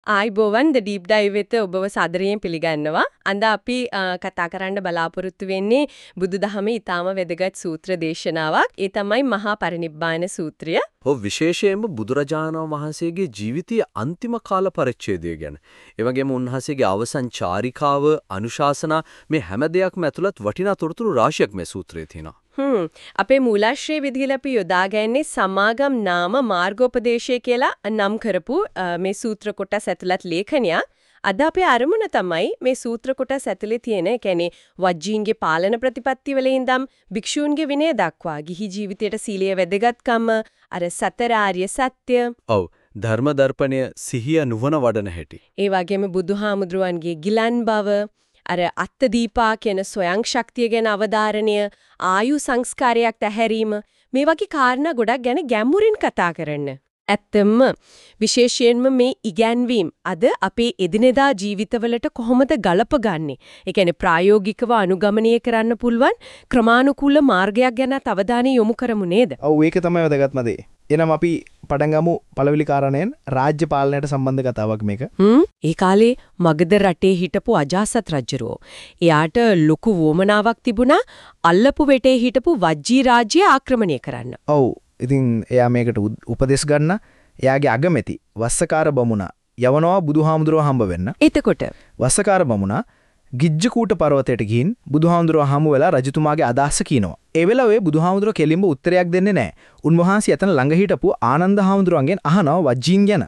ආයිබෝවන් ද deep dive වෙත ඔබව සාදරයෙන් පිළිගන්නවා. අද අපි කතා කරන්න බලාපොරොත්තු වෙන්නේ බුදුදහමේ ඊටාම වැදගත් සූත්‍ර දේශනාවක්. ඒ තමයි මහා පරිනිබ්බාන සූත්‍රය. ඔව් විශේෂයෙන්ම බුදුරජාණන් වහන්සේගේ ජීවිතයේ අන්තිම කාල පරිච්ඡේදය ගැන. ඒ වගේම උන්වහන්සේගේ අවසන් චාරිකාව, අනුශාසනා මේ හැම දෙයක්ම ඇතුළත් වටිනා තොරතුරු රාශියක් මේ සූත්‍රයේ තියෙනවා. අපේ මූලාශ්‍රයේ විදිහට අපි යොදාගන්නේ සමාගම් නාම මාර්ගෝපදේශය කියලා නම් කරපු මේ සූත්‍ර කොටස් ඇතුළත් ලේඛනයක්. අද අපේ අරමුණ තමයි මේ සූත්‍ර කොටස් ඇතුලේ තියෙන, ඒ කියන්නේ වජ්ජීන්ගේ පාලන ප්‍රතිපත්ති වල ඉඳන් භික්ෂූන්ගේ විනය දක්වා ගිහි ජීවිතයට සීලයේ වැදගත්කම, අර සතර ආර්ය සත්‍ය. ඔව් ධර්ම දර්පණය සිහිය නුවණ වඩන හැටි. ඒ වගේම බුදුහාමුදුරුවන්ගේ ගිලන් බව, අර අත්දීපා කියන සොයං ශක්තිය ගැන අවධාරණය, ආයු සංස්කාරයක් ඇහැරීම, මේ වගේ කාරණා ගොඩක් ගැන ගැඹුරින් කතා කරන්න. ඇත්තම විශේෂයෙන්ම මේ ඉගැන්වීම් අද අපේ එදිනෙදා ජීවිතවලට කොහොමද ගලපගන්නේ? ඒ කියන්නේ ප්‍රායෝගිකව අනුගමනය කරන්න පුළුවන් ක්‍රමානුකූල මාර්ගයක් ගැන අවධානය යොමු කරමු නේද? ඔව් ඒක තමයි වැදගත්ම දේ. එනම් අපි පටන් ගමු පළවෙනි කාරණයෙන් රාජ්‍ය පාලනයට සම්බන්ධ කතාවක් මේක. ඒ කාලේ මගධ රටේ හිටපු අජාසත් රජුරෝ. එයාට ලොකු වොමනාවක් තිබුණා අල්ලපු වෙටේ හිටපු වජ්ජී රාජ්‍යය ආක්‍රමණය කරන්න. ඔව් ඉතින් එයා මේකට උපදෙස් ගන්න එයාගේ අගමැති වස්සකාර බමුණා යවනවා බුදුහාමුදුරුවෝ හම්බ වෙන්න. එතකොට වස්සකාර බමුණා ගිජ්ජකූට පර්වතයට ගිහින් බුදුහාමුදුරුවෝ හමු වෙලා රජතුමාගේ අදහස කියනවා. ඒ වෙලාවේ බුදුහාමුදුරුවෝ කෙලින්ම උත්තරයක් දෙන්නේ නැහැ. උන්වහන්සේ එතන ළඟ හිටපු ආනන්ද හාමුදුරුවන්ගෙන් අහනවා වජ්ජීන් ගැන.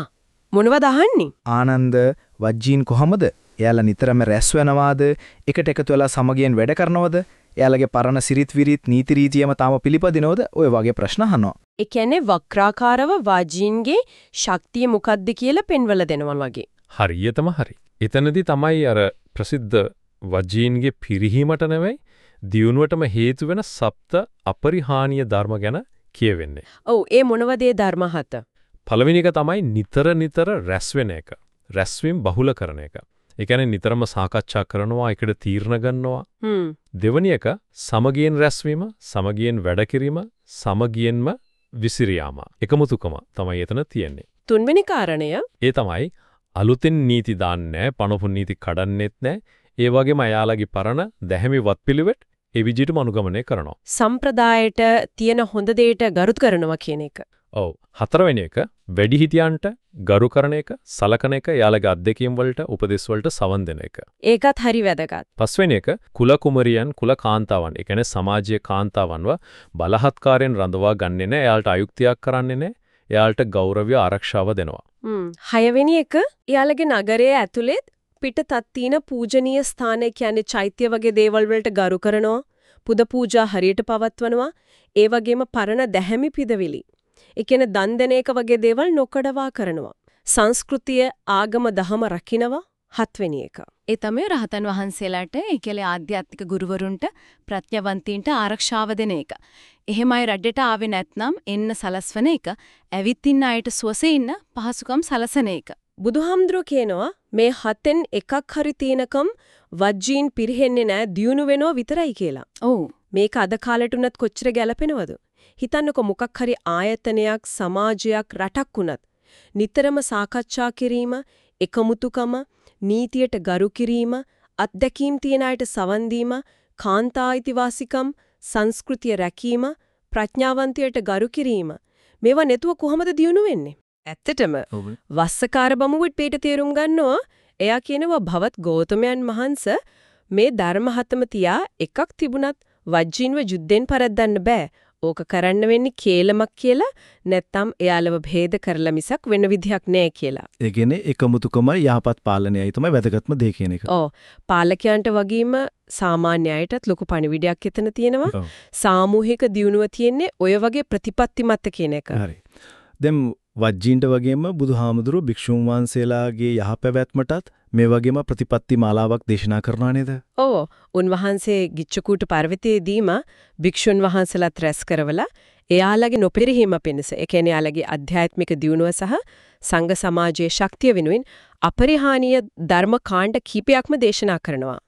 මොනවද අහන්නේ? ආනන්ද වජ්ජීන් කොහමද? එයාලා නිතරම රැස් වෙනවාද? එකට එකතු වෙලා සමගියෙන් වැඩ කරනවද? එයාලගේ පරණ සිරිත් විරිත් නීති රීතියම තාම පිළිපදිනවද? ඔය වගේ ප්‍රශ්න අහනවා. ඒ කියන්නේ වක්‍රාකාරව වජ්ජීන්ගේ ශක්තිය මොකක්ද කියලා පෙන්වලා දෙනවා වගේ. හරියටම හරි. එතනදී තමයි අර ප්‍රසිද්ධ වජ්ජීන්ගේ පිරිහීමට නෙවෙයි දියුණුවටම හේතු වෙන සප්ත අපරිහානීය ධර්ම ගැන කියවෙන්නේ. ඔව් ඒ මොනවද ඒ ධර්ම හත? පළවෙනි එක තමයි නිතර රැස් වෙන එක. රැස්වීම බහුල කරන එක. ඒ කියන්නේ නිතරම සාකච්ඡා කරනවා, ඒකට තීරණ ගන්නවා. දෙවෙනි එක සමගියෙන් රැස්වීම, සමගියෙන් වැඩ කිරීම, සමගියෙන්ම විසිරියාම. එකමුතුකම තමයි එතන තියෙන්නේ. තුන්වෙනි කාරණය ඒ තමයි අලුතින් නීති දාන්නේ, පනපු නීති කඩන්නෙත් නැහැ. ඒ වගේම අයාලගේ පරණ දැහැමි වත්පිළිවෙත් ඒ විදිහටම අනුගමනය කරනවා. සම්ප්‍රදායට තියෙන හොඳ දෙයට ගරු කරනවා කියන එක. ඔව්. හතරවෙනි එක වැඩිහිටියන්ට ගරු කරන එක, සලකන එක, යාළගේ අත්දැකීම් වලට, උපදෙස් වලට සවන් දෙන එක. ඒකත් හරි වැදගත්. පස්වෙනි එක කුල කුමරියන්, කුල කාන්තාවන්, ඒ කියන්නේ සමාජීය කාන්තාවන්ව බලහත්කාරයෙන් රඳවා ගන්නෙ නැහැ, එයාලට අයුක්තියක් කරන්නේ නැහැ, එයාලට ගෞරවය ආරක්ෂාව දෙනවා. හයවෙනි එක එයාලගේ නගරයේ ඇතුළේ පිටතත් තියෙන පූජනීය ස්ථාන, කියන්නේ චෛත්‍ය වගේ දේවල් වලට ගරු කරනවා, පුද පූජා හරියට පවත්වනවා, ඒ වගේම පරණ දැහැමි පිදවිලි, ඒ කියන්නේ දන් දෙන එක වගේ දේවල් නොකඩවා කරනවා. සංස්කෘතිය, ආගම, දහම රකින්නවා. හත්වෙනි එක. ඒ තමයි රහතන් වහන්සේලාට, ඒ කියන්නේ ආධ්‍යාත්මික ගුරුවරුන්ට, ප්‍රඥාවන්තයින්ට ආරක්ෂාව දෙන එක. එහෙමයි රජයට ආවේ නැත්නම් එන්න සලස්වන එක, ඇවිත් ඉන්න අයට සුවසේ ඉන්න පහසුකම් සලසන එක. බුදුහාමුදුරුවෝ කියනවා මේ හතෙන් එකක් හරි තීනකම් වජ්ජීන් පිරෙන්නේ නැහැ, දියුණු වෙනවා විතරයි කියලා. ඔව්. මේක අද කාලෙට උනත් කොච්චර ගැලපෙනවද? හිතන්නකො මොකක් හරි ආයතනයක්, සමාජයක්, රටක් උනත් නිතරම සාකච්ඡා කිරීම, එකමුතුකම, නීතියට ගරු කිරීම, අත්දැකීම් තියන අයට සවන් දීම, කාන්තා අයිතිවාසිකම්, සංස්කෘතිය රැකීම, ප්‍රඥාවන්තයට ගරු කිරීම, මේවා නැතුව කොහොමද දියුණු වෙන්නේ? ඇත්තටම වස්සකාර බමුණුත් පිට තේරුම් ගන්නවා. එයා කියනවා භවත් ගෞතමයන් වහන්සේ මේ ධර්ම හතම තියා එකක් තිබුණත් වජ්ජින්ව යුද්ධෙන් පරද්දන්න බෑ. ඕක කරන්න වෙන්නේ කේලමක් කියලා, නැත්තම් එයාලව භේද කරලා මිසක් වෙන විදිහක් නෑ කියලා. ඒ කියන්නේ එකමුතුකම යහපත් පාලනයයි තමයි වැදගත්ම දේ කියන එක. ඔව්. පාලකයන්ට වගේම සාමාන්‍ය අයටත් ලොකු පණිවිඩයක් එතන තියෙනවා. සාමූහික දියුණුව තියෙන්නේ ඔය වගේ ප්‍රතිපත්ති මත කියන එක. හරි. දැන් වජ්ජීන්ට වගේම බුදුහාමුදුරුවෝ භික්ෂුන් වහන්සේලාගේ යහපැවැත්මටත් මේ වගේම ප්‍රතිපත්ති මාලාවක් දේශනා කරනවා නේද? ඔව්. උන්වහන්සේ ගිච්ඡකූට පර්වතයේදීම භික්ෂුන් වහන්සේලාත් රැස් කරවලා එයාලගේ නොපිරිහීම පිණිස, ඒ කියන්නේ එයාලගේ ආධ්‍යාත්මික දියුණුව සහ සංඝ සමාජයේ ශක්තිය වෙනුවෙන් අපරිහානීය ධර්ම කාණ්ඩ කීපයක්ම දේශනා කරනවා.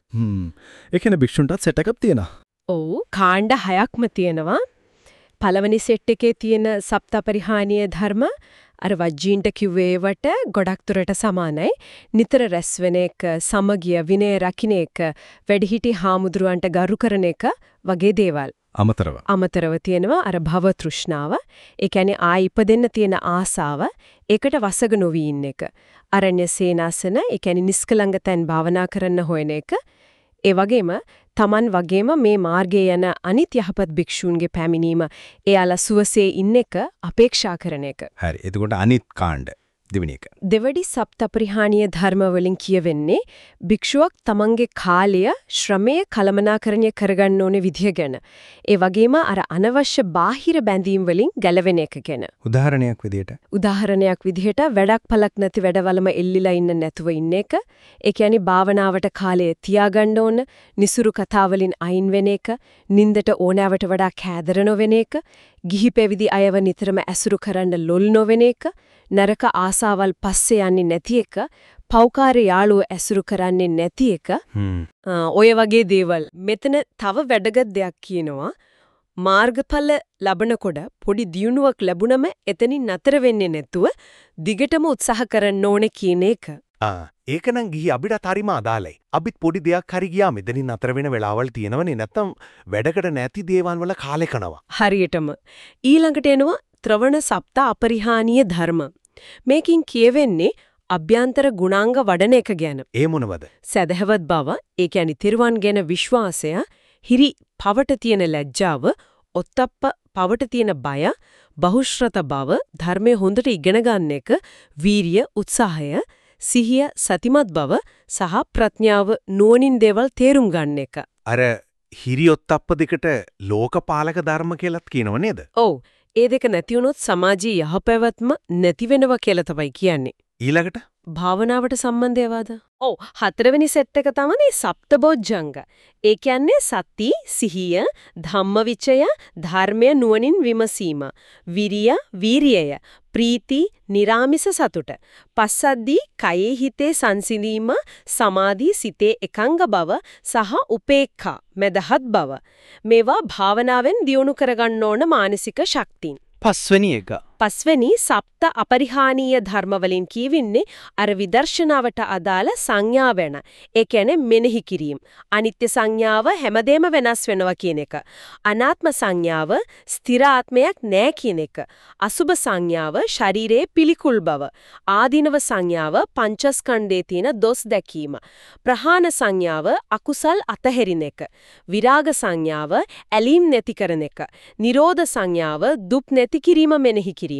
ඒ කියන්නේ භික්ෂුන්ටත් සෙට් එකක් තියෙනවා. ඔව්. කාණ්ඩ 6ක්ම තියෙනවා. පළවෙනි සෙට් එකේ තියෙන සප්තපරිහානීය ධර්ම අර වජ්ජීන්ට කිව්වේවට ගොඩක් දුරට සමානයි. නිතර රැස් වෙන එක, සමගිය, විනය රකින්න එක, වැඩිහිටි හාමුදුරුවන්ට ගරු කරන එක වගේ දේවල්. අමතරව තියෙනවා අර භව තෘෂ්ණාව. ඒ කියන්නේ ආයි ඉපදෙන්න තියෙන ආසාව. ඒකට වසග නොවි ඉන්න එක. අරණ්‍ය සේනාසන, ඒ කියන්නේ නිස්කලංක තැන් භාවනා කරන්න හොයන එක. ඒ වගේම Taman වගේම මේ මාර්ගයේ යන අනිත් යහපත් භික්ෂූන්ගේ පැමිණීම එයාලා සුවසේ ඉන්න එක අපේක්ෂා කරන එක. හරි. එතකොට අනිත් කාණ්ඩ දෙවෙනි එක. දෙවඩි සප්තපරිහානීය ධර්ම වලින් කියවෙන්නේ භික්ෂුවක් තමන්ගේ කාලය ශ්‍රමය කළමනාකරණය කරගන්න ඕනේ විදිය ගැන. ඒ වගේම අර අනවශ්‍ය බාහිර බැඳීම් වලින් ගැලවෙන එක ගැන. උදාහරණයක් විදිහට වැඩක් පළක් නැති වැඩවලම එල්ලිලා ඉන්න නැතුව ඉන්න එක. ඒ කියන්නේ භාවනාවට කාලය තියාගන්න ඕන, නිසුරු කතා වලින් අයින් වෙන එක, නින්දට ඕනෑවට වඩා කෑදර නොවෙන එක, ගිහි පැවිදි අයව නිතරම ඇසුරු කරන්න ලොල් නොවෙන එක, නරක ආසාවල් පස්සේ යන්නේ නැති එක, පෞකාර යාළුවෝ ඇසුරු කරන්නේ නැති එක, ඔය වගේ දේවල්. මෙතන තව වැදගත් දෙයක් කියනවා. මාර්ගඵල ලබනකොට පොඩි දියුණුවක් ලැබුණම එතනින් නතර වෙන්නේ නැතුව දිගටම උත්සාහ කරන්න ඕනේ කියන එක. ඒකනම් ගිහි අපිට හරිම අදාළයි. අපිත් පොඩි දෙයක් හරි ගියා මෙතනින් නතර වෙන වෙලාවල් තියෙනවනේ. නැත්තම් වැඩකට නැති දේවල් වල කාලේ කනවා. හරියටම. ඊළඟට එනවා ත්‍රවණ සප්ත අපරිහානීය ධර්ම. මේකින් කියවෙන්නේ අභ්‍යන්තර ගුණාංග වඩන එක ගැන. ඒ මොනවද? සදහවත් බව, ඒ කියන්නේ තිරුවන් ගැන විශ්වාසය, හිරි පවට තියෙන ලැජ්ජාව, ඔත්තප්ප පවට තියෙන බය, බහුශ්‍රත බව, ධර්මයේ හොඳට ඉගෙන ගන්න එක, වීරිය, උත්සාහය, සිහිය, සතිමත් බව සහ ප්‍රඥාව නුවණින් දේවල් තේරුම් ගන්න එක. අර හිරියොත්ප්ප දෙකට ලෝකපාලක ධර්ම කියලාත් කියනව නේද? ඔව්. ඒ දෙක නැති වුණොත් සමාජීය යහපැවැත්ම නැති වෙනවා කියලා තමයි කියන්නේ. ඊළඟට භාවනාවට සම්බන්ධයවද? ඔව්, හතරවෙනි සෙට් එක තමයි සප්තබොජ්ජංග. ඒ කියන්නේ සති, සිහිය, ධම්මවිචය, ධර්මය නුවණින් විමසීම, විරිය, වීරියය, ප්‍රීති, නිරාමිස සතුට, පස්සද්ධි, කයේ හිතේ සංසිඳීම, සමාධි, සිතේ එකංග බව සහ උපේක්ඛා, මෙදහත් බව. මේවා භාවනාවෙන් දියුණු කරගන්න ඕන මානසික ශක්තියින්. පස්වෙනි සප්ත අපරිහානීය ධර්ම වලින් කියවෙන්නේ අර විදර්ශනාවට අදාළ සංඥා වෙන. ඒ කියන්නේ මෙනෙහි කිරීම. අනිත්‍ය සංඥාව හැමදේම වෙනස් වෙනවා කියන එක. අනාත්ම සංඥාව ස්ථිර ආත්මයක් නෑ කියන එක. අසුභ සංඥාව ශරීරයේ පිළිකුල් බව. ආදීනව සංඥාව පංචස්කන්ධයේ තියෙන දොස් දැකීම. ප්‍රහාණ සංඥාව අකුසල් අතහැරින එක. විරාග සංඥාව ඇලීම් නැති කරන එක. නිරෝධ සංඥාව දුක් නැති කිරීම මෙනෙහි කිරීම.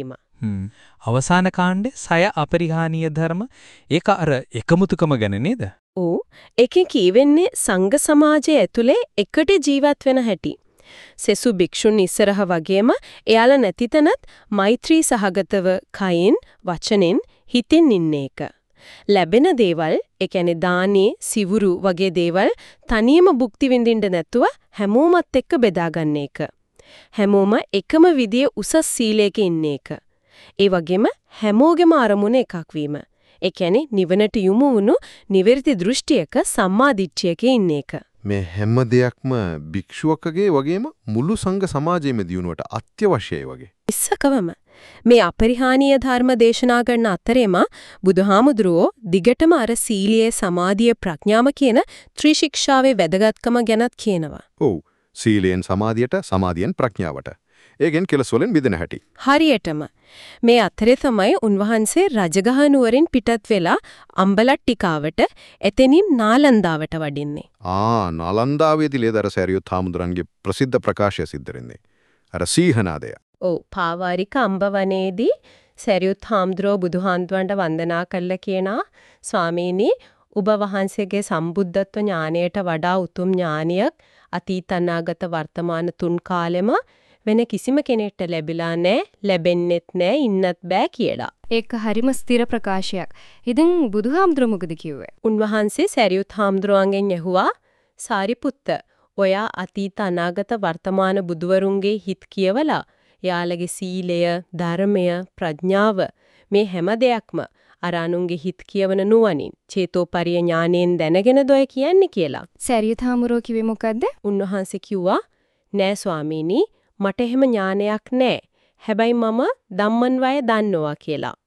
අවසාන කාණ්ඩේ සය අපරිහානීය ධර්ම ඒක අර එකමුතුකම ගැන නේද? ඔව්. ඒකේ කියවෙන්නේ සංඝ සමාජය ඇතුලේ එකට ජීවත් වෙන හැටි. සෙසු භික්ෂුන් ඉස්සරහ වගේම එයාලා නැති තැනත් මෛත්‍රී සහගතව කයින්, වචනෙන්, හිතෙන් ඉන්න එක. ලැබෙන දේවල්, ඒ කියන්නේ දානේ, සිවුරු වගේ දේවල් තනියම භුක්ති විඳින්න නැතුව හැමෝමත් එක්ක බෙදා ගන්න එක. හැමෝම එකම විදියේ උසස් සීලයක ඉන්න එක. ඒ වගේම හැමෝගෙම අරමුණ එකක් වීම. ඒ කියන්නේ නිවනට යොමු වුණු නිවැරදි දෘෂ්ටියක සම්මාදිට්ඨියක ඉන්න එක. මේ හැම දෙයක්ම භික්ෂුවකගේ වගේම මුළු සංඝ සමාජයේම දියුණුවට අත්‍යවශ්‍යයි වගේ. ඉස්සකවම මේ අපරිහානීය ධර්ම දේශනා කරන අතරේම බුදුහාමුදුරුවෝ දිගටම අර සීලයේ, සමාධියේ, ප්‍රඥාම කියන ත්‍රිශික්ෂාවේ වැදගත්කම ගැනත් කියනවා. ඔව්. සීලයෙන් සමාධියට, සමාධියෙන් ප්‍රඥාවට. ඒගෙන් කෙලස් වලින් මිදෙන හැටි. හරියටම. මේ අතරේ තමයි උන්වහන්සේ රජගහ නුවරින් පිටත් වෙලා අම්බලට්ටිකාවට, එතනින් නාලන්දාවට වඩින්නේ. නාලන්දාවේදී ලේදර සෑරියුත් හාමුදුරන්ගේ ප්‍රසිද්ධ ප්‍රකාශය සිද්ධ වෙන්නේ. අර සීහනාදය. ඔව්, පාවාරික අම්බවනේදී සෑරියුත් හාමුදුරුවෝ බුදුහාමුදුරන්ට වන්දනා කළා කියනවා, ස්වාමීනි, ඔබ වහන්සේගේ සම්බුද්ධත්ව ඥානයට වඩා උතුම් ඥානියක් අතීත අනාගත වර්තමාන තුන් කාලෙම වෙන කිසිම කෙනෙක්ට ලැබිලා නැහැ, ලැබෙන්නෙත් නැහැ, ඉන්නත් බෑ කියලා. ඒක හරිම ස්ථිර ප්‍රකාශයක්. ඉතින් බුදුහාමුදුරුවෝ මොකද කිව්වේ? උන්වහන්සේ සරියුත් හාමුදුරුවන්ගෙන් ඇහුවා, සාරිපුත්ත, ඔයා අතීත අනාගත වර්තමාන බුදුවරුන්ගේ හිත් කියවලා යාළගේ සීලය, ධර්මය, ප්‍රඥාව මේ හැම දෙයක්ම අර අනුන්ගේ හිත් කියවන නුවණින් චේතෝපරිය ඥාණයෙන් දැනගෙනද ඔය කියන්නේ කියලා. සරියුත් හාමුදුරුවෝ කිව්වේ මොකද්ද? උන්වහන්සේ කිව්වා, නෑ ස්වාමීනි, මට එහෙම ඥානයක් නෑ. හැබැයි මම ධම්මන්වය දන්නවා කියලා.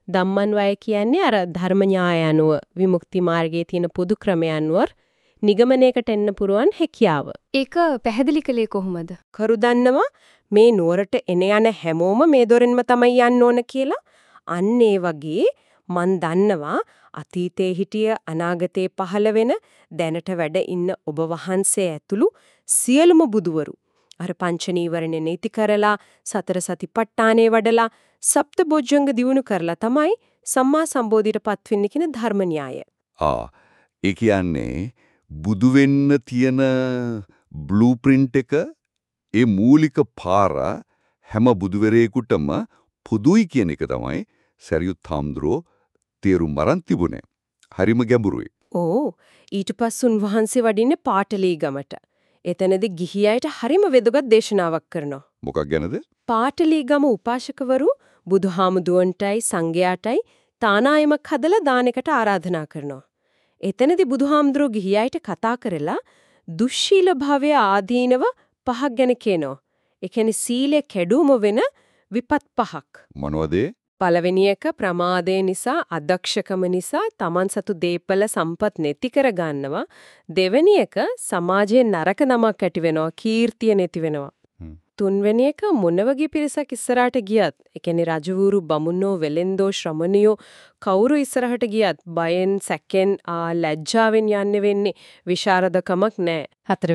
ධම්මන්වය කියන්නේ අර ධර්ම න්‍යාය අනුව විමුක්ති මාර්ගයේ තියෙන පොදු ක්‍රමය අනුව නිගමනයකට එන්න පුරුවන් හැකියාව. ඒක පැහැදිලි කළේ කොහොමද? කරු දන්නවා මේ නුවරට එන යන හැමෝම මේ දොරෙන්ම තමයි යන්න ඕන කියලා. අන්න ඒ වගේ මන් දන්නවා අතීතයේ හිටිය අනාගතයේ පහළ වෙන දැනට වැඩ ඉන්න ඔබ වහන්සේ ඇතුළු සියලුම බුදුවරු අර පංච නීවරණ නීති කරලා සතර සතිපට්ඨානේ වඩලා සප්තබොජ්ජංග දියුණු කරලා තමයි සම්මා සම්බෝධියටපත් වෙන්නේ කියන ධර්ම න්‍යාය. ඒ කියන්නේ බුදු වෙන්න තියෙන බ්ලූප්‍රින්ට් එක ඒ මූලික පාර හැම බුදුවරයෙකුටම පොදුයි කියන එක තමයි සරියුත් හාමුදුරුවෝ තේරුම් අරන් තිබුණේ. හරිම ගැඹුරුයි. ඊට පස්සේ උන්වහන්සේ වඩින්නේ පාටලීගමට. එතනදී ගිහි අයට හරිම වැදගත් දේශනාවක් කරනවා. මොකක් ගැනද? පාටලීගම උපාසකවරු බුදුහාමුදුරන්ටයි සංඝයාටයි තානායමක් හදලා දානකට ආරාධනා කරනවා. එතනදී බුදුහාමුදුරුවෝ ගිහි අයට කතා කරලා දුස්සීල භාවය ආදීනව පහක් ගැන කියනවා. ඒ කියන්නේ සීලය කැඩුම වෙන විපත් පහක්. මොනවද? පළවෙනි එක ප්‍රමාදය නිසා අදක්ෂකම නිසා Taman සතු දීපල සම්පත් නැති කර ගන්නවා. දෙවෙනි එක සමාජයේ නරක නමක් ඇති වෙනවා, කීර්තිය නැති වෙනවා. තුන්වෙනි එක මොන වගේ පිරිසක් ඉස්සරහට ගියත්, ඒ කියන්නේ රජවරු, බමුණෝ, වෙලෙන්දෝ, ශ්‍රමණියෝ කවුරු ඉස්සරහට ගියත් බයෙන්, සැකෙන්, ලැජ්ජාවෙන් යන්නේ වෙන්නේ විශාරදකමක් නැහැ.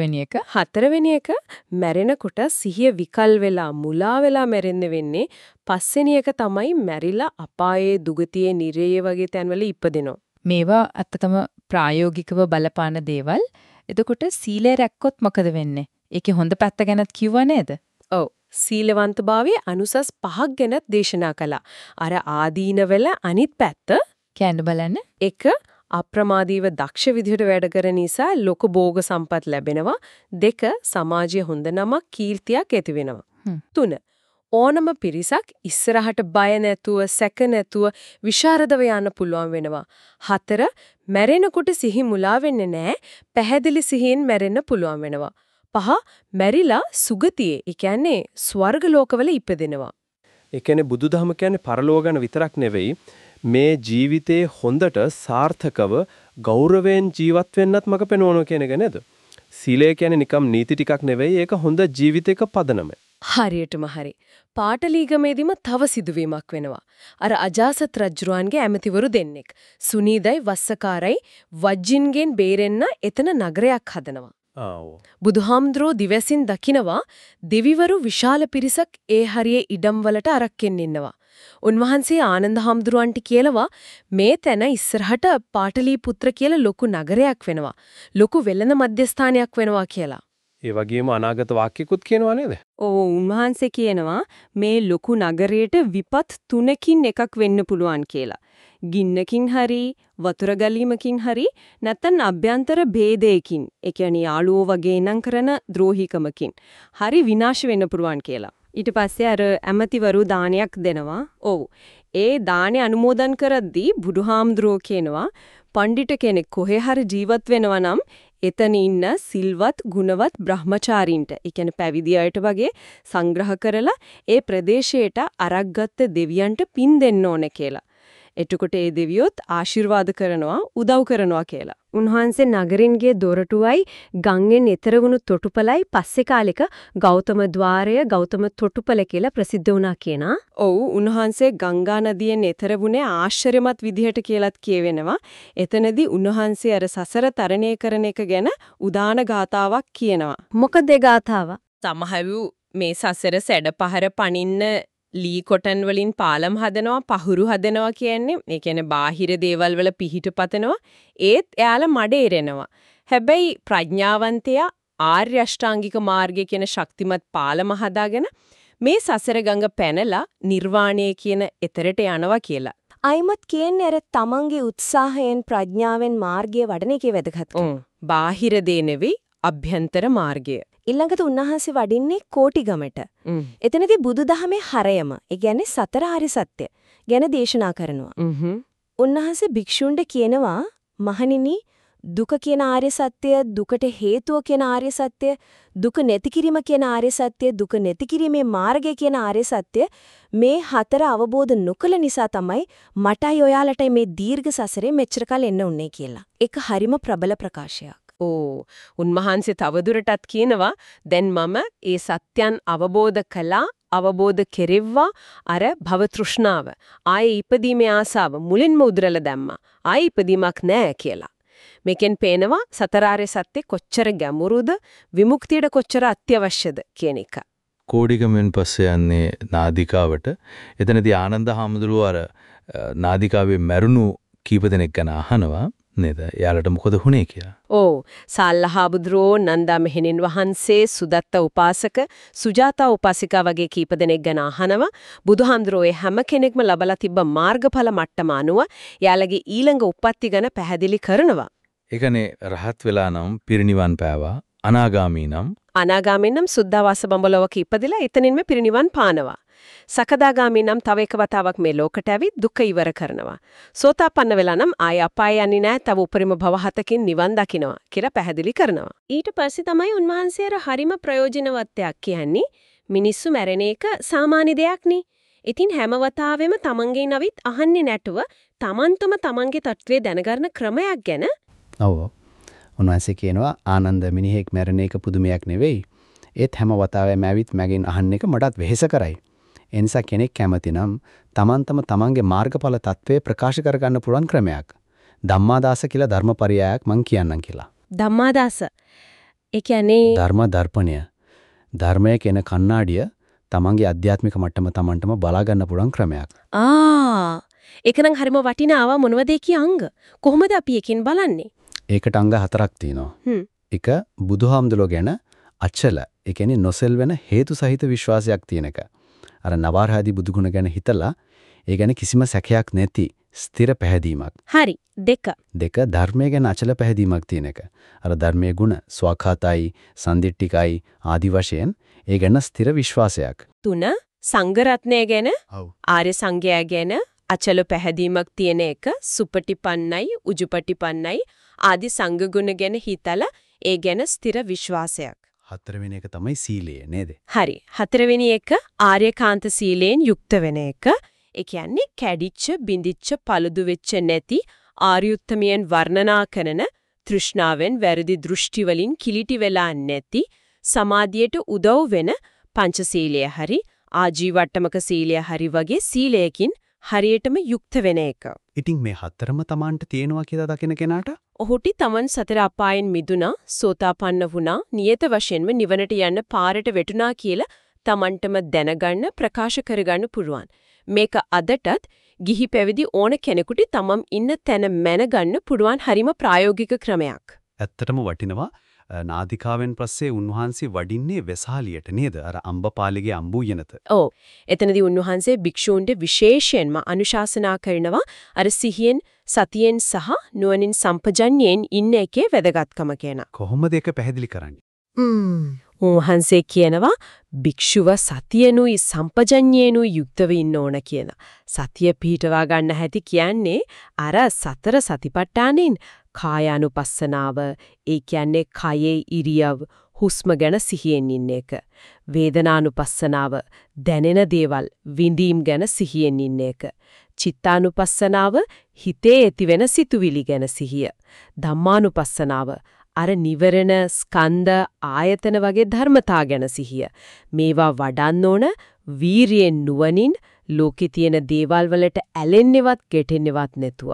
හතරවෙනි එක මැරෙනකොට සිහිය විකල් වෙලා, මුලා වෙලා මැරෙන්න වෙන්නේ. පස්වෙනි එක තමයි මැරිලා අපායේ, දුගතියේ, නිරයේ වගේ තැන්වල ඉපදෙනවා. මේවා අත්තම ප්‍රායෝගිකව බලපාන දේවල්. එතකොට සීලය රැක්කොත් මොකද වෙන්නේ? ඒකේ හොඳ පැත්ත ගැනත් කිව්වා නේද? ඔව්. සීලවන්තභාවයේ අනුසස් 5ක් ගැනත් දේශනා කළා. අර ආදීනවල අනිත් පැත්ත කියන්න බලන්න. 1. අප්‍රමාදීව දක්ෂ විදිහට වැඩ කරන නිසා ලොකු භෝග සම්පත් ලැබෙනවා. 2. සමාජයේ හොඳ නමක්, කීර්තියක් ඇති වෙනවා. 3. ඕනම පිරිසක් ඉස්සරහට බය නැතුව, සැක නැතුව විශාරදව යන්න පුළුවන් වෙනවා. 4. මැරෙනකොට සිහි මුලා වෙන්නේ නැහැ. පැහැදිලි සිහියෙන් මැරෙන්න පුළුවන් වෙනවා. 5. මැරිලා සුගතියේ, ඒ කියන්නේ ස්වර්ග ලෝකවල ඉපදෙනවා. ඒ කියන්නේ බුදුදහම කියන්නේ පරලෝක ගැන විතරක් නෙවෙයි, මේ ජීවිතේ හොඳට සාර්ථකව ගෞරවයෙන් ජීවත් වෙන්නත් මඟ පෙන්වනවා කියන එක නේද? සීලය කියන්නේ නිකම් නීති ටිකක් නෙවෙයි, ඒක හොඳ ජීවිතයක පදනම. හරියටම හරි. පාටලීගමේදීම තව සිදුවීමක් වෙනවා. අර අජාසත් රජුරුවන්ගේ ඇමතිවරු දෙන්නෙක් සුනීදයි වස්සකාරයි වජ්ජින්ගෙන් බේරෙන්න එතන නගරයක් හදනවා. බුදුහාමුදුරෝ දිවසින් දකිනවා දෙවිවරු විශාල පිරිසක් ඒ හරියේ ඉඩම් වලට අරක්ෙන් ඉන්නවා. උන්වහන්සේ ආනන්ද හාමුදුරුවන්ට කියලවා මේ තැන ඉස්සරහට පාටලී පුත්‍ර කියලා ලොකු නගරයක් වෙනවා. ලොකු වෙළඳ මධ්‍යස්ථානයක් වෙනවා කියලා. ඒ වගේම අනාගත වාක්‍යකුත් කියනවා නේද? ඔව්, උන්වහන්සේ කියනවා මේ ලොකු නගරයට විපත් 3කින් එකක් වෙන්න පුළුවන් කියලා. ගින්නකින් හරි, වතුර ගැලීමකින් හරි, නැත්නම් අභ්‍යන්තර ભેදයකින්, ඒ කියන්නේ යාළුවෝ වගේ නම් කරන ද්‍රෝහිකමකින් හරි විනාශ වෙන්න පුළුවන් කියලා. ඊට පස්සේ අර ඇමතිවරු දානයක් දෙනවා. ඔව්. ඒ දානේ අනුමෝදන් කරද්දී බුදුහාමුදුරෝ කියනවා පඬිට කෙනෙක් කොහේ හරි ජීවත් වෙනවා නම් එතන ඉන්න සිල්වත් ගුණවත් බ්‍රහ්මචාරීන්ට, ඒ කියන්නේ පැවිදි අයට වගේ සංග්‍රහ කරලා ඒ ප්‍රදේශයට අරක්ගත්ත දෙවියන්ට පින් දෙන්න ඕනේ කියලා. එතකොට ඒ දෙවියොත් ආශිර්වාද කරනවා, උදව් කරනවා කියලා. උන්වහන්සේ නගරින්ගේ දොරටුවයි ගංගෙන් එතර වුණු තොටුපළයි පස්සේ කාලෙක ගෞතම ద్వාරය, ගෞතම තොටුපළ කියලා ප්‍රසිද්ධ වුණා කියනවා. ඔව්, උන්වහන්සේ ගංගා නදියෙන් එතර වුණේ ආශ්චර්යමත් විදිහට කියලාත් කියවෙනවා. එතනදී උන්වහන්සේ අර සසර තරණය කරන එක ගැන උදාන ගාතාවක් කියනවා. මොකද ඒ ගාතාව? සමහරු මේ සසර සැඩපහර පනින්න ලී කොටන් වලින් පාලම් හදනවා, පහුරු හදනවා කියන්නේ, ඒ කියන්නේ බාහිර දේවල් වල පිහිට පතනවා, ඒත් එයාලා මඩේ ඉරෙනවා. හැබැයි ප්‍රඥාවන්තයා ආර්ය අෂ්ටාංගික මාර්ගය කියන ශක්තිමත් පාලම හදාගෙන මේ සසර ගඟ පැනලා නිර්වාණය කියන එතරට යනවා කියලා. අයිමත් කියන්නේ අර තමන්ගේ උත්සාහයෙන් ප්‍රඥාවෙන් මාර්ගය වඩන එකේ වැදගත්කම. බාහිර දේ නෙවෙයි, අභ්‍යන්තර මාර්ගය. ඊළඟට උන්වහන්සේ වඩින්නේ කෝටිගමට. එතනදී බුදුදහමේ හරයම, ඒ කියන්නේ සතර ආර්ය සත්‍ය ගැන දේශනා කරනවා. උන්වහන්සේ භික්ෂුන්ට කියනවා, මහණෙනි, දුක කියන ආර්ය සත්‍ය, දුකට හේතුව කියන ආර්ය සත්‍ය, දුක නැති කිරීම කියන ආර්ය සත්‍ය, දුක නැති කිරීමේ මාර්ගය කියන ආර්ය සත්‍ය මේ හතර අවබෝධ නොකළ නිසා තමයි මටයි ඔයාලටයි මේ දීර්ඝ සසරේ මෙච්චර කල් එන්න උන්නේ කියලා. ඒක හරිම ප්‍රබල ප්‍රකාශයක්. ඕ උන්වහන්සේ තවදුරටත් කියනවා දැන් මම ඒ සත්‍යයන් අවබෝධ කළා, අවබෝධ කෙරෙව්වා, අර භව තෘෂ්ණාව ආයේ ඉපදීමේ ආසාව මුලින්ම උදුරලා දැම්මා. ආයේ ඉපදීමක් නැහැ කියලා. මේකෙන් පේනවා සතරාර්ය සත්‍ය කොච්චර ගැඹුරුද, විමුක්තියට කොච්චර අත්‍යවශ්‍යද කියන එක. කෝඩිකමෙන් පස්සේ යන්නේ නාදිකාවට. එතනදී ආනන්ද හාමුදුරුවෝ අර නාදිකාවේ මරුණු කීප දෙනෙක් ගැන අහනවා නේද? එයාලට මොකද වුනේ කියලා. ඔව් සාල්ලහාබුදුරෝ, නන්දා මෙහෙණින් වහන්සේ, සුදත්ත උපාසක, සුජාතා උපාසිකා වගේ කීප දෙනෙක් ගැන අහනවා. බුදුහාමුදුරෝ ඒ හැම කෙනෙක්ම ලබලා තිබ්බ මාර්ගඵල මට්ටම අනුව යාළගේ ඊළඟ උප්පත්ති ගැන පැහැදිලි කරනවා. ඒකනේ රහත් වෙලා නම් පිරිනිවන් පෑවා, අනාගාමී නම් සුද්ධාවාස බඹලොවක ඉපදිලා එතනින්ම පිරිනිවන් පානවා. සකදාගාමී නම් තව එක වතාවක් මේ ලෝකට ඇවිත් දුක ඉවර කරනවා. සෝතාපන්න වෙලා නම් ආය අපාය යන්නේ නැහැ, තව උපරිම භව හතකින් නිවන් දකින්නවා කියලා පැහැදිලි කරනවා. ඊට පස්සේ තමයි උන්වහන්සේ අර හරිම ප්‍රයෝජනවත්යක් කියන්නේ මිනිස්සු මැරෙන එක සාමාන්‍ය දෙයක් නේ. ඉතින් හැම වතාවෙම තමන්ගේ නවිත් අහන්නේ නැටුව තමන්තම තමන්ගේ තත්ත්වය දැනගන්න ක්‍රමයක් ගැන. ඔව්. උන්වහන්සේ කියනවා ආනන්ද මිනිහෙක් මැරෙන එක පුදුමයක් නෙවෙයි. ඒත් හැම වතාවෙම ඇවිත් මගෙන් අහන්න එක මටත් වෙහෙස කරයි. ඒ නිසා කෙනෙක් කැමති නම් තමන්තම තමන්ගේ මාර්ගඵල තත්ත්වය ප්‍රකාශ කරගන්න පුළුවන් ක්‍රමයක්. ධම්මාදාස කියලා ධර්මපරයයක් මං කියන්නම් කියලා. ධම්මාදාස. ඒ කියන්නේ ධර්ම දර්පණය. ධර්මය කියන කණ්ණාඩිය තමන්ගේ අධ්‍යාත්මික මට්ටම තමන්ටම බලා ගන්න පුළුවන් ක්‍රමයක්. ඒක නම් හරිම වටිනාවා. මොනවද ඒකේ අංග? කොහොමද අපි එකෙන් බලන්නේ? ඒකට අංග 4ක් තියෙනවා. එක බුදුහාමුදුරුවෝ ගැන අචල, ඒ කියන්නේ නොසෙල්වෙන හේතු සහිත විශ්වාසයක් තියෙන එක. අර නවාරහදී බුදුගුණ ගැන හිතලා ඒ ගැන කිසිම සැකයක් නැති ස්ථිර පැහැදීමක්. හරි. දෙක ධර්මයේ ගැන අචල පැහැදීමක් තියෙන එක. අර ධර්මයේ ගුණ ස්වකහාතයි, සම්දිට්ඨිකයි ආදි වශයෙන් ඒ ගැන ස්ථිර විශ්වාසයක්. 3 සංඝ රත්නය ගැන, ආර්ය සංඝයා ගැන අචල පැහැදීමක් තියෙන එක. සුපටිපන්නයි, උජුපටිපන්නයි ආදි සංඝ ගුණ ගැන හිතලා ඒ ගැන ස්ථිර විශ්වාසයක්. 4 වෙනි එක තමයි සීලය නේද? හරි. 4 වෙනි එක ආර්යකාන්ත සීලයෙන් යුක්ත වෙන එක. ඒ කියන්නේ කැඩිච්ච, බිඳිච්ච, paludu වෙච්ච නැති ආර්යුත්තමයන් වර්ණනා කරන තෘෂ්ණාවෙන් වැරදි දෘෂ්ටි වලින් කිලිටි වෙලා නැති සමාධියට උදව් වෙන පංචශීලය හරි ආජීවට්ටමක සීලය හරි වගේ සීලයකින් හරියටම යුක්ත වෙන එක. ඉතින් මේ 4ම Tamanට තියෙනවා කියලා දකින කෙනාට ඔහුට Taman සතර අපායන් මිදුණා, සෝතාපන්න වුණා, නියත වශයෙන්ම නිවනට යන්න පාරට වැටුණා කියලා Tamanටම දැනගන්න, ප්‍රකාශ කරගන්න පුළුවන්. මේක අදටත් ගිහි පැවිදි ඕන කෙනෙකුට තමම් ඉන්න තැන මැනගන්න පුළුවන් හරිම ප්‍රායෝගික ක්‍රමයක්. ඇත්තටම වටිනවා. නාදිකාවෙන් පස්සේ උන්වහන්සේ වඩින්නේ වෙසාලියට නේද? අර අම්බපාලිගේ අම්බුයනත. ඔව්. එතනදී උන්වහන්සේ භික්ෂූන්ට විශේෂයෙන්ම අනුශාසනා කරනවා අර සිහියෙන්, සතියෙන් සහ නුවණින් සම්පජඤ්ඤයෙන් ඉන්න එකේ වැදගත්කම කියන. කොහොමද ඒක පැහැදිලි කරන්නේ? උන්වහන්සේ කියනවා භික්ෂුව සතියනුයි සම්පජඤ්ඤේනුයි යුක්තව ඉන්න ඕන කියන. සතිය පිහිටවා ගන්න හැටි කියන්නේ අර සතර සතිපට්ඨානෙන් කායානුපස්සනාව, ඒ කියන්නේ කයේ ඉරියව්, හුස්ම ගැන සිහියෙන් ඉන්න එක. වේදනානුපස්සනාව, දැනෙන දේවල්, විඳීම් ගැන සිහියෙන් ඉන්න එක. චිත්තානුපස්සනාව, හිතේ ඇතිවෙන සිතුවිලි ගැන සිහිය. ධම්මානුපස්සනාව, අර නිවරණ, ස්කන්ධ, ආයතන වගේ ධර්මතා ගැන සිහිය. මේවා වඩන්න ඕන වීරියෙන් නුවණින් ලෝකේ තියෙන දේවල් වලට ඇලෙන්නේවත් ගැටෙන්නේවත් නැතුව.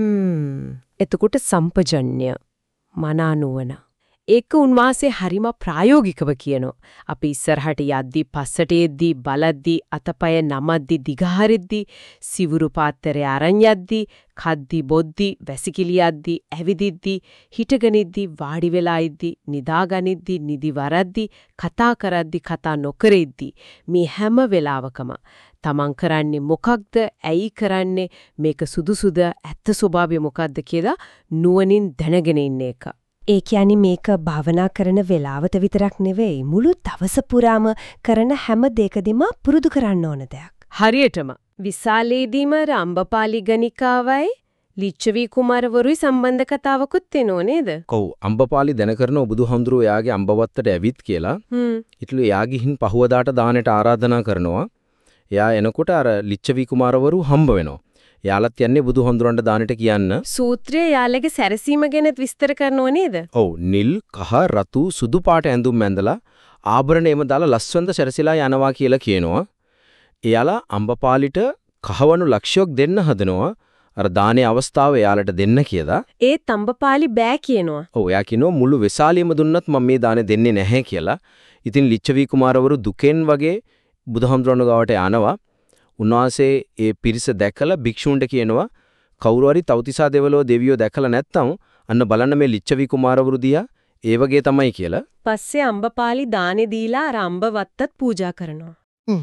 එතකොට සම්පජඤ්ඤය මනා නුවණ. ඒක උන්වහන්සේ හරිම ප්‍රායෝගිකව කියනවා. අපි ඉස්සරහට යද්දී, පස්සට එද්දී, බලද්දී, අතපය නමද්දී, දිගහරිද්දී, සිවුරු පාත්‍රය අරන් යද්දී, කද්දී, බොද්දී, වැසිකිලි යද්දී, ඇවිදිද්දී, හිටගනිද්දී, වාඩි වෙලා ඉද්දී, නිදාගනිද්දී, නිදි වරද්දී, කතා කරද්දී, කතා නොකර ඉද්දී මේ හැම වෙලාවකම තමන් කරන්නේ මොකක්ද, ඇයි කරන්නේ, මේක සුදුසුද, ඇත්ත ස්වභාවය මොකක්ද කියලා නුවණින් දැනගෙන ඉන්න එක. ඒ කියන්නේ මේක භාවනා කරන වෙලාවට විතරක් නෙවෙයි, මුළු දවස පුරාම කරන හැම දෙයකදීම පුරුදු කරන්න ඕන දෙයක්. හරියටම විශාලේදීම රම්බපාලි ගණිකාවයි ලිච්ඡවී කුමාරවරුයි සම්බන්ධ කතාවකුත් වෙනෝ නේද? ඔව් අම්බපාලි දැන කරන බුදුහාමුදුරුවෝ එයාගේ අම්බවත්තට ඇවිත් කියලා. ඊටලු එයා ගිහින් පහුවදාට දානෙට ආරාධනා කරනවා. එයා එනකොට අර ලිච්ඡවී කුමාරවරු හම්බ වෙනවා. යාලත් යන්නේ බුදුහාමුදුරන්ට දානෙට කියන්න. සූත්‍රයේ යාලගේ සැරසීම ගැනත් විස්තර කරනව නේද? ඔව් නිල් කහ රතු සුදු පාට ඇඳුම් ඇඳලා ආභරණ එම දාලා ලස්සනට සැරසිලා යනවා කියලා කියනවා. එයාලා අම්බපාලිට කහවණු ලක්ෂයක් දෙන්න හදනවා. අර දානේ අවස්ථාව එයාලට දෙන්න කියලා. ඒ තඹපාලි බෑ කියනවා. ඔව් එයා කියනවා මුළු වෙසාලියම දුන්නත් මම මේ දානේ දෙන්නේ නැහැ කියලා. ඉතින් ලිච්ඡවී කුමාරවරු දුකෙන් වගේ බුදුහාමුදුරන් ගාවට යනවා. උන්වහන්සේ ඒ පිරිස දැකලා භික්ෂූන්ට කියනවා කවුරු හරි තවතිසා දෙවලෝ දෙවියෝ දැකලා නැත්නම් අන්න බලන්න මේ ලිච්ඡවී කුමාරවරු දිහා ඒ වගේ තමයි කියලා. පස්සේ අම්බපාලි දානේ දීලා අර අම්බවත්තත් පූජා කරනවා.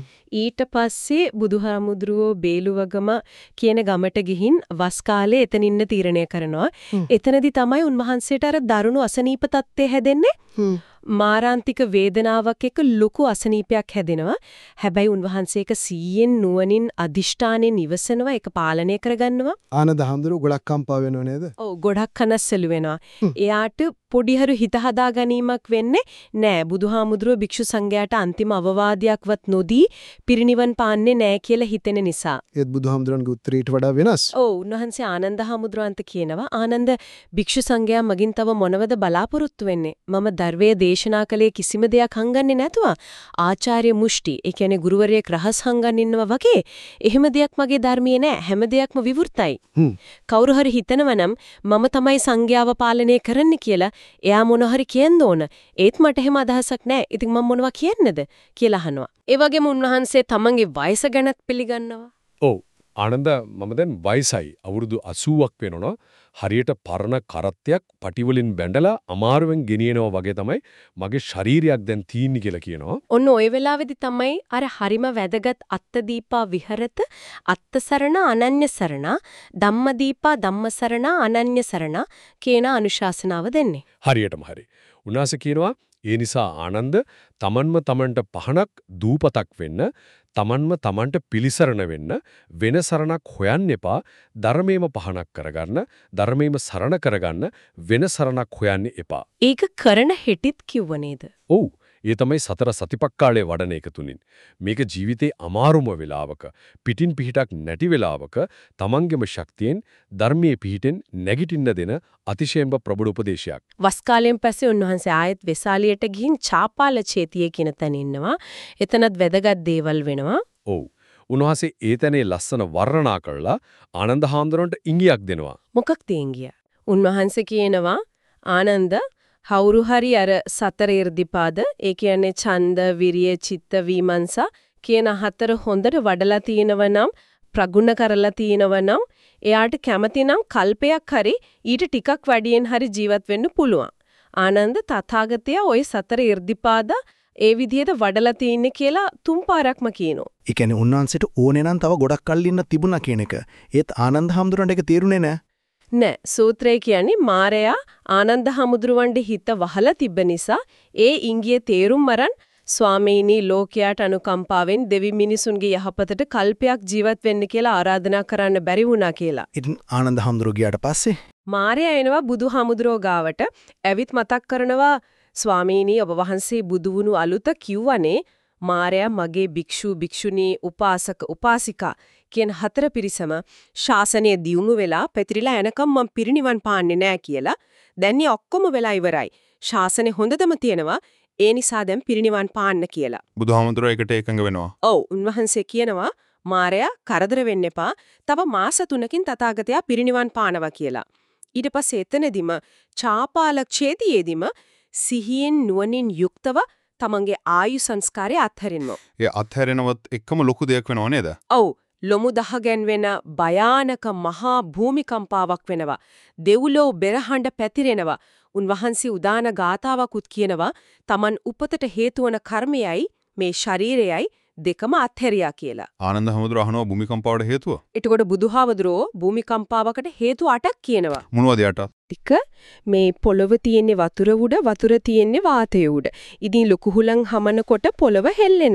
ඊට පස්සේ බුදුහාමුදුරුවෝ බේලුවගම කියන ගමට ගිහින් වස් කාලේ එතන ඉන්න තීරණය කරනවා. එතනදි තමයි උන්වහන්සේට අර දරුණු අසනීප තත්ත්වය හැදෙන්නේ. මාරාන්තික වේදනාවක් එක්ක ලොකු අසනීපයක් හැදෙනවා. හැබැයි උන්වහන්සේක 100න් නුවණින් අදිෂ්ඨානෙන් ඉවසනවා ඒක පාලනය කරගන්නවා. ආනන්ද හාමුදුරුවෝ ගොඩක් කම්පා වෙනව නේද? ඔව් ගොඩක් කනස්සලු වෙනවා. එයාට පොඩිහරු හිත හදා ගැනීමක් වෙන්නේ නෑ. බුදුහාමුදුරුවෝ භික්ෂු සංඝයාට අන්තිම අවවාදයක්වත් නොදී පිරිනිවන් පාන්නේ නෑ කියලා හිතෙන නිසා. ඒත් බුදුහාමුදුරන්ගේ උත්තරයට වඩා වෙනස්. ඔව් උන්වහන්සේ ආනන්ද හාමුදුරුවන්ට කියනවා ආනන්ද භික්ෂු සංඝයා මගින් තව මොනවද බලාපොරොත්තු වෙන්නේ? මම ධර්මයේ දේශනා කළේ කිසිම දෙයක් හංගන්නේ නැතුව ආචාර්ය මුෂ්ටි ඒ කියන්නේ ගුරුවරයෙක් රහස් හංගන් ඉන්නවා වගේ එහෙම දෙයක් මගේ ධර්මයේ නෑ. හැම දෙයක්ම විවෘතයි. කවුරු හරි හිතනවා නම් මම තමයි සංඝයාව පාලනය කරන්න කියලා එයා මොන හරි කියන්න ඕන. ඒත් මට එහෙම අදහසක් නෑ. ඉතින් මම මොනවා කියන්නද කියලා අහනවා. ඒ වගේම උන්වහන්සේ තමන්ගේ වයස ගැනත් පිළිගන්නවා. ඔව් ආනන්ද මම දැන් වයසයි අවුරුදු 80ක් වෙනවා. හරියට පරණ කරත්තයක් පටිවලින් බැඳලා අමාරුවෙන් ගෙනියනවා වගේ තමයි මගේ ශරීරයක් දැන් තීන්නේ කියලා කියනවා. ඔන්න ওই වෙලාවේදී තමයි අර හරිම වැදගත් අත්තදීපා විහරත අත්තසරණ අනන්‍ය සරණ ධම්මදීපා ධම්මසරණ අනන්‍ය සරණ කියන අනුශාසනාව දෙන්නේ. හරියටම හරි. උන්වහන්සේ කියනවා ඒ නිසා ආනන්ද තමන්ම තමන්ට පහනක් දූපතක් වෙන්න තමන්ම තමන්ට පිලිසරණ වෙන්න වෙන සරණක් හොයන්න එපා. ධර්මයේම පහනක් කරගන්න ධර්මයේම සරණ කරගන්න වෙන සරණක් හොයන්න එපා. ඒක කරන හැටිත් කිව්ව නේද? ඔව් ඒ තමයි සතර සතිපක්කාලේ වඩන එක තුලින් මේක ජීවිතේ අමාරුම වෙලාවක පිටින් පිටක් නැති වෙලාවක තමන්ගේම ශක්තියෙන් ධර්මයේ පිහිටෙන් නැගිටින්න දෙන අතිශයින්ම ප්‍රබල උපදේශයක්. වස් කාලයෙන් පස්සේ උන්වහන්සේ ආයෙත් වෙසාලියට ගිහින් චාපාල චේතිය කියන තැන ඉන්නවා. එතනත් වැදගත් දේවල් වෙනවා. ඔව් උන්වහන්සේ ඒ තැනේ ලස්සන වර්ණනා කරලා ආනන්ද හාමුදුරන්ට ඉඟියක් දෙනවා. මොකක්ද ඉඟිය? උන්වහන්සේ කියනවා ආනන්ද හවුරු හරි අර සතර 이르දිපාද ඒ කියන්නේ ඡන්ද විරිය චිත්ත විමර්ශා කියන හතර හොඳට වඩලා තියෙනව නම් ප්‍රගුණ කරලා තියෙනව නම් එයාට කැමති නම් කල්පයක් හරි ඊට ටිකක් වැඩියෙන් හරි ජීවත් වෙන්න පුළුවන්. ආනන්ද තථාගතය ওই සතර 이르දිපාද ඒ විදිහට වඩලා තින්නේ කියලා තුන් පාරක්ම කියනවා. ඒ කියන්නේ උන්වහන්සේට ඕනේ නම් තව ගොඩක් කල් ඉන්න තිබුණා කියන එක. ඒත් ආනන්ද හාමුදුරන්ට ඒක තේරුනේ නැහැ. නෑ සූත්‍රය කියන්නේ මාරයා ආනන්ද හමුදුරුවන්ගේ හිත වහලා තිබ්බ නිසා ඒ ඉංගියේ තේරුම් මරන් ස්වාමීනි ලෝකයට අනුකම්පාවෙන් දෙවි මිනිසුන්ගේ යහපතට කල්පයක් ජීවත් වෙන්න කියලා ආරාධනා කරන්න බැරි වුණා කියලා. ඉතින් ආනන්ද හමුදුරුවෝ ගියාට පස්සේ මාරයා එනවා බුදුහාමුදුරුවෝ ගාවට ඇවිත් මතක් කරනවා ස්වාමීනි ඔබ වහන්සේ බුදු වුණු අලුත කිව්වනේ මාරයා මගේ භික්ෂු භික්ෂුණී උපාසක උපාසිකා කියන හතර පිරිසම ශාසනය දියුණු වෙලා පැතිරිලා එනකම් මම පිරිනිවන් පාන්නේ නෑ කියලා. දැන් මේ ඔක්කොම වෙලා ඉවරයි. ශාසනය හොඳටම තියෙනවා. ඒ නිසා දැන් පිරිනිවන් පාන්න කියලා. බුදුහාමුදුරුවෝ ඒකට එකඟ වෙනවා. ඔව් උන්වහන්සේ කියනවා මාරයා කරදර වෙන්න එපා. තව මාස 3කින් තථාගතයා පිරිනිවන් පානවා කියලා. ඊට පස්සේ එතනදිම චාපාලක්ෂේතියේදීම සිහියෙන් නුවණින් යුක්තව තමන්ගේ ආයු සංස්කාරය අත්හැරිනවා. ඒ අත්හැරෙනවත් එක්කම ලොකු දෙයක් වෙනව නේද? ඔව් ලොමු දහගෙන වෙන භයානක මහා භූමිකම්පාවක් වෙනවා. දෙව්ලොව බෙරහඬ පැතිරෙනවා. උන්වහන්සේ උදාන ගාතාවකුත් කියනවා තමන් උපතට හේතු වන කර්මයයි මේ ශරීරයයි දෙකම අත්හැරියා කියලා. ආනන්ද හමුදුරුවෝ අහනවා භූමිකම්පාවට හේතුව? එතකොට බුදුහාමුදුරුවෝ භූමිකම්පාවකට හේතු 8ක් කියනවා. මොනවද යට? ටික මේ පොළව තියෙන්නේ වතුර උඩ වතුර තියෙන්නේ වාතය උඩ. ඉතින් ලොකු හුලං හමනකොට පොළව හෙල්ලෙනවා.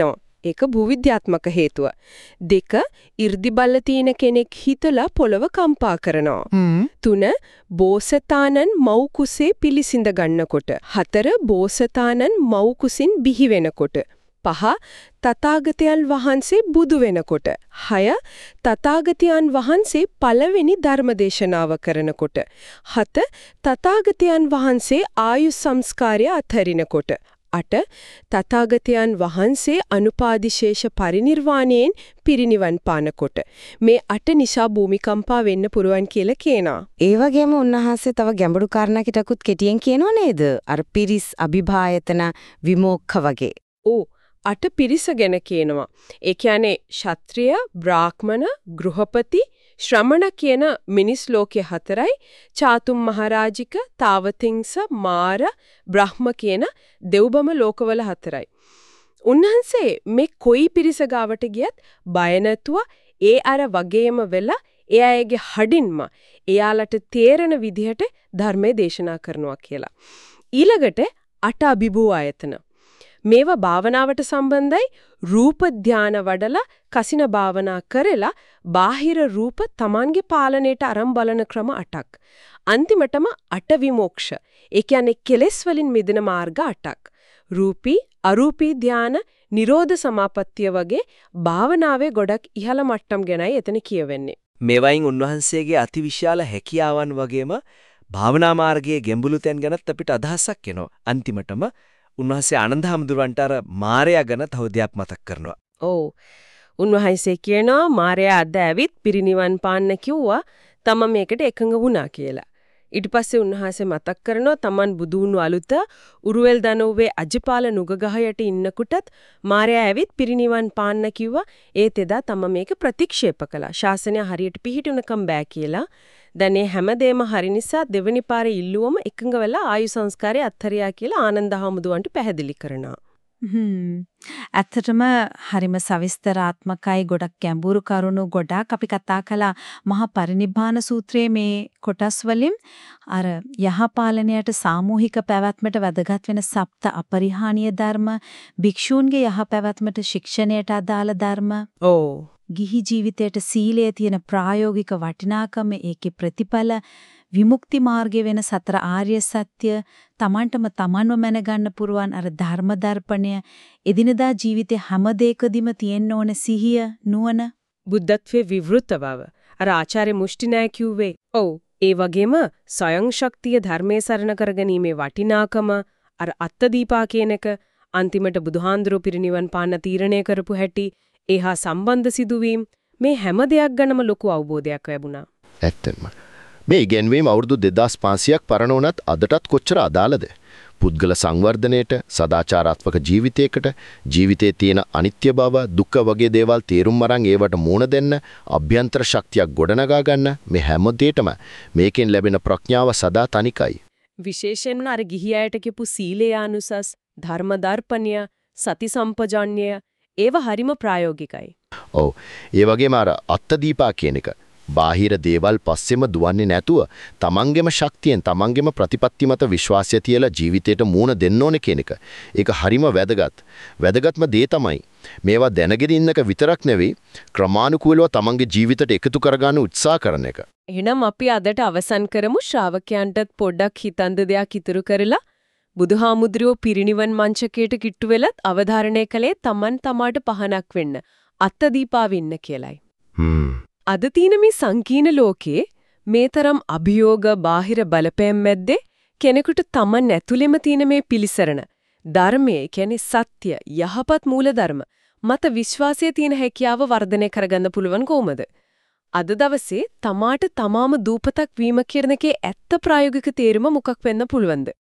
ඒක භූවිද්‍යාත්මක හේතුව. 2. 이르දි බල්ල තියෙන කෙනෙක් හිතලා පොළව කම්පා කරනවා. 3. බෝසතාණන් මව් කුසේ පිළිසිඳ ගන්නකොට. 4. බෝසතාණන් මව් කුසින් බිහි වෙනකොට. 5. තථාගතයන් වහන්සේ බුදු වෙනකොට. 6. තථාගතයන් වහන්සේ පළවෙනි ධර්මදේශනාව කරනකොට. 7. තථාගතයන් වහන්සේ ආයු සංස්කාරය අත්හරිනකොට. 8. තථාගතයන් වහන්සේ අනුපාදිශේෂ පරිනිර්වාණයෙන් පිරිනිවන් පානකොට. මේ 8 නිසා භූමිකම්පා වෙන්න පුරුවන් කියලා කියනවා. ඒ වගේම උන්වහන්සේ තව ගැඹුරු කාරණා කිටකුත් කෙටියෙන් කියනව නේද? අර පිරිස් අභිභායතන විමෝක්ඛ වගේ. ඕ 8 පිරිස ගැන කියනවා. ඒ කියන්නේ ක්ෂත්‍රිය, බ්‍රාහ්මණ, ගෘහපති, ශ්‍රමණ කියන මිනිස් ලෝකයේ 4යි, චාතුම් මහරජික, තාවතිංස, මාර, බ්‍රහ්ම කියන දෙව්බම ලෝකවල 4යි. උන්වහන්සේ මේ කොයි පිරිස ගාවට ගියත් බය නැතුව ඒ අර වගේම වෙලා ඒ අයගේ හඩින්ම එයාලට තේරෙන විදිහට ධර්මයේ දේශනා කරනවා කියලා. ඊළඟට 8 අභිභූ ආයතන. මේවා භාවනාවට සම්බන්ධයි. රූප ධානය වඩලා කසින භාවනා කරලා බාහිර රූප Tamange පාලනයට අරන් බලන ක්‍රම 8ක්. අන්තිමටම 8 විමෝක්ෂ. ඒ කියන්නේ කෙලෙස් වලින් මිදෙන මාර්ග 8ක්. රූපී, අරූපී ධාන, නිරෝධ සමාපත්තිය වගේ භාවනාවේ ගොඩක් ඉහළ මට්ටම් ගැනයි එතන කියවෙන්නේ. මේවයින් උන්වහන්සේගේ අතිවිශාල හැකියාවන් වගේම භාවනා මාර්ගයේ ගැඹුරු තැන් ගැනත් අපිට අදහසක් එනවා. අන්තිමටම උන්වහන්සේ ආනන්ද හැමදුරන්ට අර මාරයා ගැන තව දෙයක් මතක් කරනවා. ඔව්. උන්වහන්සේ කියනවා මාරයා අද ඇවිත් පිරිනිවන් පාන්න කිව්වා තම මේකට එකඟ වුණා කියලා. ඊට පස්සේ උන්වහන්සේ මතක් කරනවා තමන් බුදු වුණු අලුත උරුවෙල් දනෝවේ අජපාල නුගගහයට ඉන්නකොටත් මාරයා ඇවිත් පිරිනිවන් පාන්න කිව්වා. ඒත් එදා තම මේක ප්‍රතික්ෂේප කළා. ශාසනය හරියට පිහිටුනකම් බෑ කියලා. දැන් මේ හැමදේම හරි නිසා දෙවෙනි පාරේ ඉල්ලුවම එකඟ වෙලා ආයු සංස්කාරය අත්හැරියා කියලා ආනන්ද හැමදුවන්ට පැහැදිලි කරනවා. ඇත්තටම හරිම සවිස්තරාත්මකයි, ගොඩක් ගැඹුරු කරුණු ගොඩක් අපි කතා කළා මහා පරිනිබ්බාන සූත්‍රයේ මේ කොටස් වලින්. අර යහපාලනයට සාමූහික පැවැත්මට වැදගත් වෙන සප්ත අපරිහානීය ධර්ම, භික්ෂූන්ගේ යහපැවැත්මට ශික්ෂණයට අදාළ ධර්ම. ගිහි ජීවිතයට සීලයේ තියෙන ප්‍රායෝගික වටිනාකම, ඒකේ ප්‍රතිඵල, විමුක්ති මාර්ගයේ වෙන සතර ආර්ය සත්‍ය, තමන්ටම තමන්ව මැනගන්න පුරුවන් අර ධර්ම දර්පණය, එදිනදා ජීවිතේ හැම දෙයකදීම තියෙන්න ඕන සිහිය, නුවණ, බුද්ධත්වයේ විවෘත බව. අර ආචාර්ය මුෂ්ටිනාය කිව්වේ. ඔව්. ඒ වගේම සයන් ශක්තිය ධර්මයේ සරණ කරගැනීමේ වටිනාකම, අර අත්තදීපා කියන එක, අන්තිමට බුදුහාඳුරු පිරිනිවන් පාන්න තීරණය කරපු හැටි, ඒහා සම්බන්ධ සිදුවීම්, මේ හැම දෙයක් ගැනම ලොකු අවබෝධයක් ලැබුණා. ඇත්තම මේ ඉගෙනවීම අවුරුදු 2500ක් පරණ වුණත් අදටත් කොච්චර අදාළද? පුද්ගල සංවර්ධනයට, සදාචාරාත්මක ජීවිතයකට, ජීවිතයේ තියෙන අනිත්‍ය බව, දුක්ඛ වගේ දේවල් තේරුම් අරන් ඒවට මුහුණ දෙන්න, අභ්‍යන්තර ශක්තියක් ගොඩනගා ගන්න, මේ හැම දෙයකම මේකෙන් ලැබෙන ප්‍රඥාව සදා තනිකයි. විශේෂයෙන්ම අර ගිහි අයට කියපු සීලයානුසස්, ධර්ම දර්පණ්‍ය, සති සම්පජාඤ්ඤය ඒව හරිම ප්‍රායෝගිකයි. ඔව්. ඒ වගේම අර අත්තදීපා කියන එක බාහිර දේවල් පස්සෙම දුවන්නේ නැතුව තමන්ගේම ශක්තියෙන් තමන්ගේම ප්‍රතිපත්ති මත විශ්වාසය තියලා ජීවිතයට මූණ දෙන්න ඕනේ කියන එක. ඒක හරිම වැදගත්. වැදගත්ම දේ තමයි මේවා දැනගෙන ඉන්නක විතරක් නෙවෙයි ක්‍රමානුකූලව තමන්ගේ ජීවිතයට එකතු කරගන්න උත්සාහ කරන එක. එහෙනම් අපි අදට අවසන් කරමු. ශ්‍රාවකයන්ටත් පොඩ්ඩක් හිතන්න දෙයක් ඉතුරු කරලා බුදුහාමුදුරුවෝ පිරිනිවන් මංචකයට කිට්ටු වෙලත් අවධාරණය කළේ තමන් තමාට පහනක් වෙන්න, අත්තදීපා වෙන්න කියලයි. අද තියෙන මේ සංකීර්ණ ලෝකයේ මේ තරම් අභියෝග බාහිර බලපෑම් මැද්දේ කෙනෙකුට තමන් ඇතුළෙම තියෙන මේ පිළිසරණ ධර්මයේ කියන්නේ සත්‍ය යහපත් මූලධර්ම මත විශ්වාසයේ තියෙන හැකියාව වර්ධනය කරගන්න පුළුවන් කොහොමද? අද දවසේ තමාට තමාම දූපතක් වීම කියන එකේ ඇත්ත ප්‍රායෝගික තේරුම මොකක් වෙන්න පුළුවන්ද?